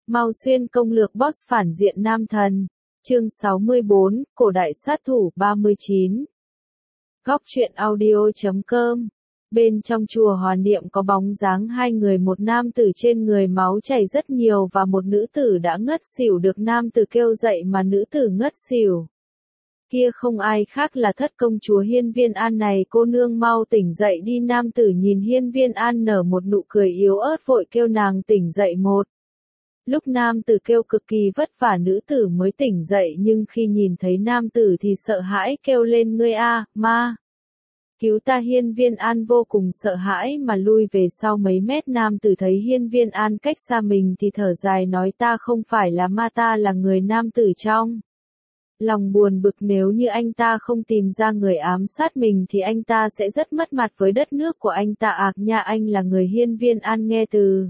Mao Xuyên công lược boss phản diện nam thần. Chương 64, Cổ đại sát thủ 39. Góc truyện audio.com. Bên trong chùa Hoàn Niệm có bóng dáng hai người, một nam tử trên người máu chảy rất nhiều và một nữ tử đã ngất xỉu, được nam tử kêu dậy mà nữ tử ngất xỉu. Kia không ai khác là thất công chúa Hiên Viên An này, cô nương mau tỉnh dậy đi. Nam tử nhìn Hiên Viên An nở một nụ cười yếu ớt vội kêu nàng tỉnh dậy một. Lúc nam tử kêu cực kỳ vất vả nữ tử mới tỉnh dậy, nhưng khi nhìn thấy nam tử thì sợ hãi kêu lên ngươi a, ma. Cứu ta. Hiên Viên An vô cùng sợ hãi mà lui về sau mấy mét. Nam tử thấy Hiên Viên An cách xa mình thì thở dài nói ta không phải là ma, ta là người. Nam tử trong lòng buồn bực, nếu như anh ta không tìm ra người ám sát mình thì anh ta sẽ rất mất mặt với đất nước của anh ta. Ác nha, anh là người. Hiên Viên An nghe từ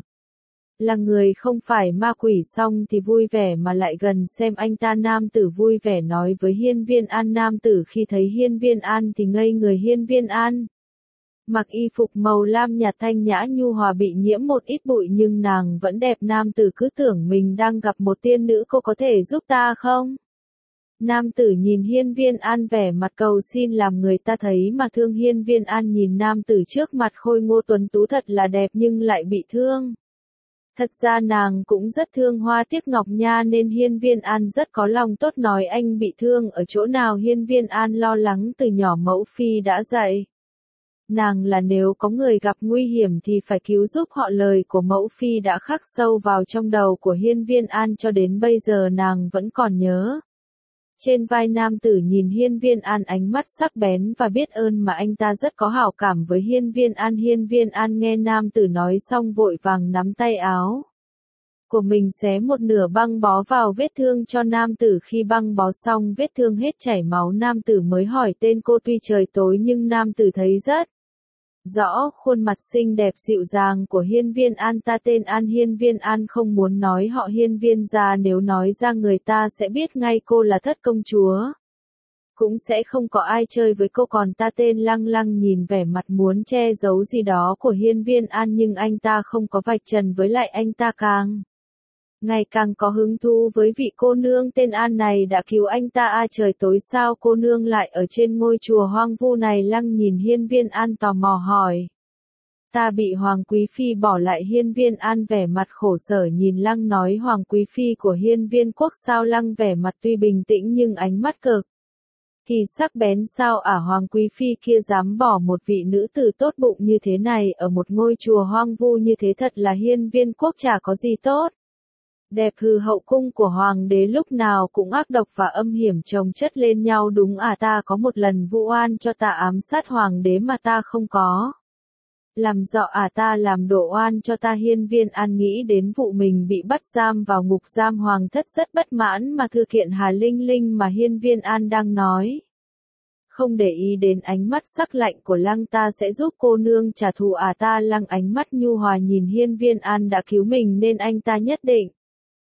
là người không phải ma quỷ xong thì vui vẻ mà lại gần xem anh ta. Nam tử vui vẻ nói với Hiên Viên An. Nam tử khi thấy Hiên Viên An thì ngây người. Hiên Viên An mặc y phục màu lam nhạt thanh nhã nhu hòa, bị nhiễm một ít bụi nhưng nàng vẫn đẹp. Nam tử cứ tưởng mình đang gặp một tiên nữ. Cô có thể giúp ta không? Nam tử nhìn Hiên Viên An vẻ mặt cầu xin làm người ta thấy mà thương. Hiên Viên An nhìn nam tử trước mặt khôi ngô tuấn tú thật là đẹp nhưng lại bị thương. Thật ra nàng cũng rất thương Hoa Tiếc Ngọc nha, nên Hiên Viên An rất có lòng tốt nói anh bị thương ở chỗ nào. Hiên Viên An lo lắng từ nhỏ mẫu phi đã dạy nàng là nếu có người gặp nguy hiểm thì phải cứu giúp họ. Lời của mẫu phi đã khắc sâu vào trong đầu của Hiên Viên An cho đến bây giờ nàng vẫn còn nhớ. Trên vai nam tử nhìn Hiên Viên An ánh mắt sắc bén và biết ơn mà anh ta rất có hảo cảm với Hiên Viên An. Hiên Viên An nghe nam tử nói xong vội vàng nắm tay áo của mình xé một nửa băng bó vào vết thương cho nam tử. Khi băng bó xong vết thương hết chảy máu, nam tử mới hỏi tên cô. Tuy trời tối nhưng nam tử thấy rất rõ khuôn mặt xinh đẹp dịu dàng của Hiên Viên An. Ta tên An. Hiên Viên An không muốn nói họ Hiên Viên ra, nếu nói ra người ta sẽ biết ngay cô là thất công chúa, cũng sẽ không có ai chơi với cô. Còn ta tên Lăng. Lăng nhìn vẻ mặt muốn che giấu gì đó của Hiên Viên An nhưng anh ta không có vạch trần, với lại anh ta ngày càng có hứng thú với vị cô nương tên An này đã cứu anh ta. Trời tối sao cô nương lại ở trên ngôi chùa hoang vu này? Lăng nhìn Hiên Viên An tò mò hỏi. Ta bị Hoàng Quý Phi bỏ lại. Hiên Viên An vẻ mặt khổ sở nhìn Lăng nói Hoàng Quý Phi của Hiên Viên quốc sao? Lăng vẻ mặt tuy bình tĩnh nhưng ánh mắt cực kỳ sắc bén. Sao Hoàng Quý Phi kia dám bỏ một vị nữ tử tốt bụng như thế này ở một ngôi chùa hoang vu như thế? Thật là Hiên Viên quốc chả có gì tốt đẹp. Hậu cung của hoàng đế lúc nào cũng ác độc và âm hiểm chồng chất lên nhau đúng ta có một lần vu oan cho ta ám sát hoàng đế mà ta không có làm rõ. Ta làm độ oan cho ta. Hiên Viên An nghĩ đến vụ mình bị bắt giam vào ngục giam hoàng thất rất bất mãn mà thư kiện Hà Linh Linh mà Hiên Viên An đang nói. Không để ý đến ánh mắt sắc lạnh của Lăng. Ta sẽ giúp cô nương trả thù. Ta Lăng ánh mắt nhu hòa nhìn Hiên Viên An đã cứu mình nên anh ta nhất định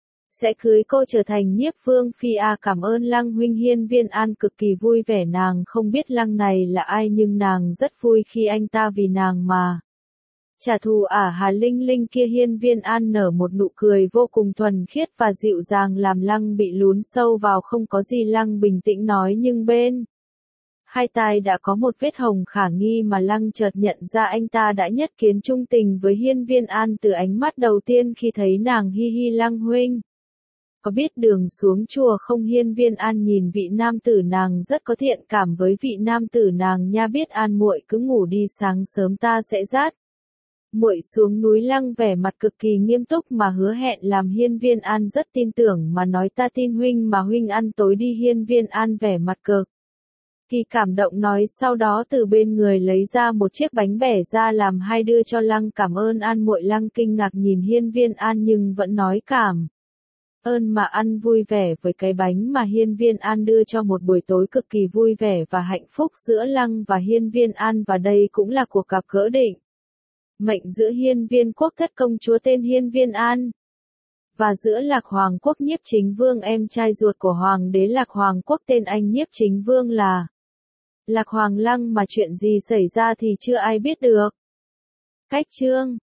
sẽ cưới cô trở thành nhiếp vương phi. Cảm ơn Lăng huynh. Hiên Viên An cực kỳ vui vẻ. Nàng không biết Lăng này là ai nhưng nàng rất vui khi anh ta vì nàng mà trả thù Hà Linh Linh kia. Hiên Viên An nở một nụ cười vô cùng thuần khiết và dịu dàng làm Lăng bị lún sâu vào. Không có gì. Lăng bình tĩnh nói nhưng bên hai tai đã có một vết hồng khả nghi mà Lăng chợt nhận ra anh ta đã nhất kiến trung tình với Hiên Viên An từ ánh mắt đầu tiên khi thấy nàng. Hi hi. Lăng huynh có biết đường xuống chùa không? Hiên Viên An nhìn vị nam tử, nàng rất có thiện cảm với vị nam tử nàng nha. Biết An muội cứ ngủ đi, sáng sớm ta sẽ dắt muội xuống núi. Lăng vẻ mặt cực kỳ nghiêm túc mà hứa hẹn làm Hiên Viên An rất tin tưởng mà nói ta tin huynh mà huynh ăn tối đi. Hiên Viên An vẻ mặt cực kỳ cảm động nói, sau đó từ bên người lấy ra một chiếc bánh bẻ ra làm hai đưa cho Lăng. Cảm ơn An muội. Lăng kinh ngạc nhìn Hiên Viên An nhưng vẫn nói cảm ơn mà ăn vui vẻ với cái bánh mà Hiên Viên An đưa cho. Một buổi tối cực kỳ vui vẻ và hạnh phúc giữa Lăng và Hiên Viên An, và đây cũng là cuộc gặp gỡ định mệnh giữa Hiên Viên quốc thất công chúa tên Hiên Viên An và giữa Lạc Hoàng quốc Nhiếp Chính Vương, em trai ruột của hoàng đế Lạc Hoàng quốc tên anh Nhiếp Chính Vương là Lạc Hoàng Lăng. Mà chuyện gì xảy ra thì chưa ai biết được. Cách chương